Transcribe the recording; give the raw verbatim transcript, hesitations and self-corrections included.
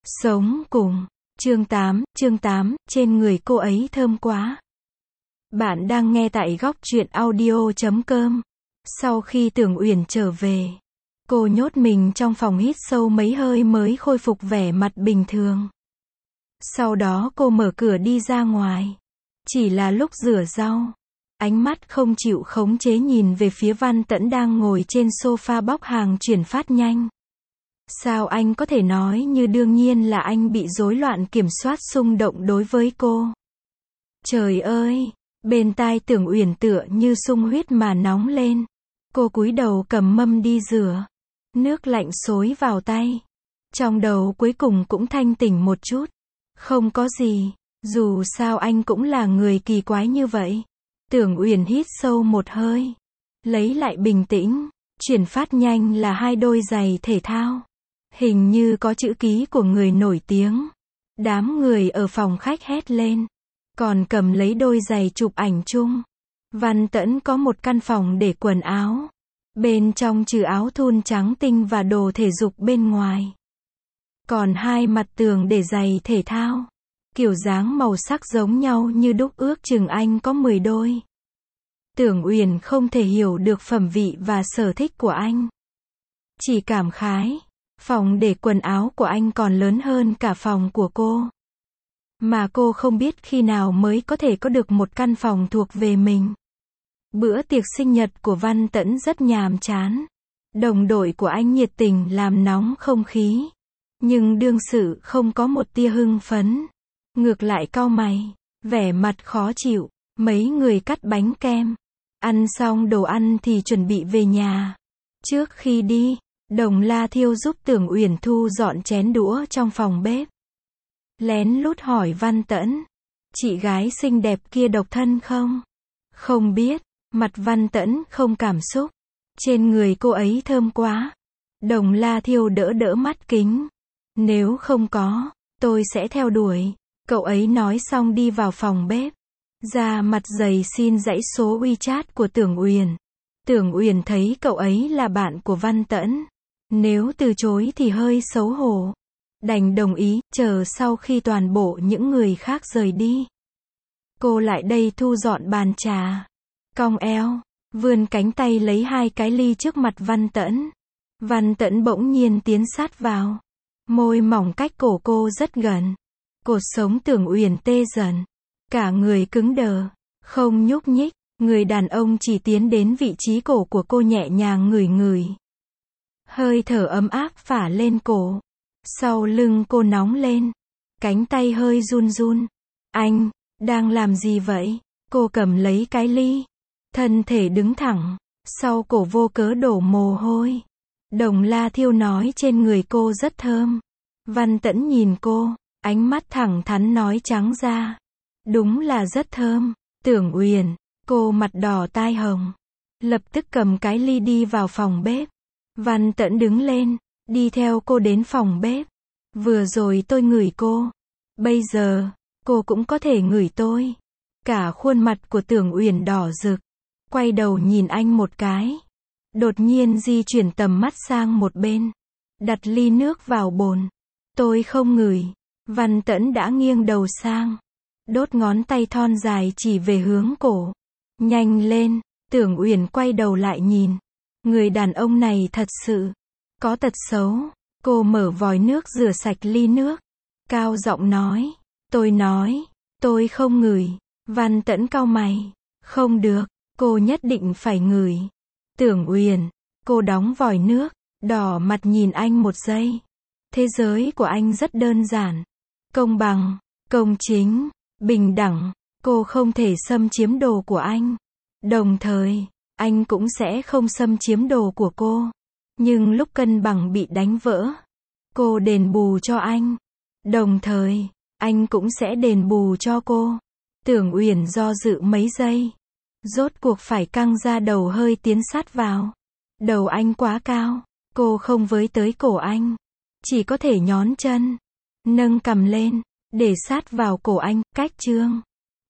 Sống cùng. Chương tám, chương tám, trên người cô ấy thơm quá. Bạn đang nghe tại góc truyện audio chấm com. Sau khi Tưởng Uyển trở về, cô nhốt mình trong phòng hít sâu mấy hơi mới khôi phục vẻ mặt bình thường. Sau đó cô mở cửa đi ra ngoài. Chỉ là lúc rửa rau, ánh mắt không chịu khống chế nhìn về phía Văn Tẫn đang ngồi trên sofa bóc hàng chuyển phát nhanh. Sao anh có thể nói như đương nhiên là anh bị rối loạn kiểm soát xung động đối với cô. Trời ơi, bên tai Tưởng Uyển tựa như sung huyết mà nóng lên. Cô cúi đầu cầm mâm đi rửa. Nước lạnh xối vào tay. Trong đầu cuối cùng cũng thanh tỉnh một chút. Không có gì, dù sao anh cũng là người kỳ quái như vậy. Tưởng Uyển hít sâu một hơi, lấy lại bình tĩnh. Chuyển phát nhanh là hai đôi giày thể thao. Hình như có chữ ký của người nổi tiếng. Đám người ở phòng khách hét lên. Còn cầm lấy đôi giày chụp ảnh chung. Văn Tẫn có một căn phòng để quần áo. Bên trong trừ áo thun trắng tinh và đồ thể dục bên ngoài. Còn hai mặt tường để giày thể thao. Kiểu dáng màu sắc giống nhau như đúc, ước chừng anh có mười đôi. Tưởng Uyển không thể hiểu được phẩm vị và sở thích của anh. Chỉ cảm khái. Phòng để quần áo của anh còn lớn hơn cả phòng của cô. Mà cô không biết khi nào mới có thể có được một căn phòng thuộc về mình. Bữa tiệc sinh nhật của Văn Tẫn rất nhàm chán. Đồng đội của anh nhiệt tình làm nóng không khí. Nhưng đương sự không có một tia hưng phấn. Ngược lại cau mày, vẻ mặt khó chịu. Mấy người cắt bánh kem. Ăn xong đồ ăn thì chuẩn bị về nhà. Trước khi đi, Đồng La Thiêu giúp Tưởng Uyển thu dọn chén đũa trong phòng bếp. Lén lút hỏi Văn Tẫn, chị gái xinh đẹp kia độc thân không? Không biết. Mặt Văn Tẫn không cảm xúc. Trên người cô ấy thơm quá. Đồng La Thiêu đỡ đỡ mắt kính. Nếu không có, tôi sẽ theo đuổi. Cậu ấy nói xong đi vào phòng bếp. Ra mặt dày xin dãy số WeChat của Tưởng Uyển. Tưởng Uyển thấy cậu ấy là bạn của Văn Tẫn. Nếu từ chối thì hơi xấu hổ. Đành đồng ý, chờ sau khi toàn bộ những người khác rời đi. Cô lại đây thu dọn bàn trà. Cong eo, vươn cánh tay lấy hai cái ly trước mặt Văn Tẫn. Văn Tẫn bỗng nhiên tiến sát vào. Môi mỏng cách cổ cô rất gần. Cột sống Tưởng Uyển tê dần. Cả người cứng đờ, không nhúc nhích. Người đàn ông chỉ tiến đến vị trí cổ của cô nhẹ nhàng ngửi ngửi. Hơi thở ấm áp phả lên cổ. Sau lưng cô nóng lên. Cánh tay hơi run run. Anh, đang làm gì vậy? Cô cầm lấy cái ly. Thân thể đứng thẳng. Sau cổ vô cớ đổ mồ hôi. Đồng La Thiêu nói trên người cô rất thơm. Văn Tẫn nhìn cô. Ánh mắt thẳng thắn nói trắng ra. Đúng là rất thơm. Tưởng Uyển. Cô mặt đỏ tai hồng. Lập tức cầm cái ly đi vào phòng bếp. Văn Tẫn đứng lên. Đi theo cô đến phòng bếp. Vừa rồi tôi ngửi cô. Bây giờ, cô cũng có thể ngửi tôi. Cả khuôn mặt của Tưởng Uyển đỏ rực. Quay đầu nhìn anh một cái. Đột nhiên di chuyển tầm mắt sang một bên. Đặt ly nước vào bồn. Tôi không ngửi. Văn Tẫn đã nghiêng đầu sang. Đốt ngón tay thon dài chỉ về hướng cổ. Nhanh lên. Tưởng Uyển quay đầu lại nhìn. Người đàn ông này thật sự có tật xấu. Cô mở vòi nước rửa sạch ly nước. Cao giọng nói. Tôi nói. Tôi không ngửi. Văn Tẫn cau mày. Không được. Cô nhất định phải ngửi. Tưởng Uyển. Cô đóng vòi nước. Đỏ mặt nhìn anh một giây. Thế giới của anh rất đơn giản. Công bằng. Công chính. Bình đẳng. Cô không thể xâm chiếm đồ của anh. Đồng thời, anh cũng sẽ không xâm chiếm đồ của cô. Nhưng lúc cân bằng bị đánh vỡ, cô đền bù cho anh. Đồng thời, anh cũng sẽ đền bù cho cô. Tưởng Uyển do dự mấy giây. Rốt cuộc phải căng ra đầu hơi tiến sát vào. Đầu anh quá cao. Cô không với tới cổ anh. Chỉ có thể nhón chân. Nâng cằm lên. Để sát vào cổ anh, cách chương.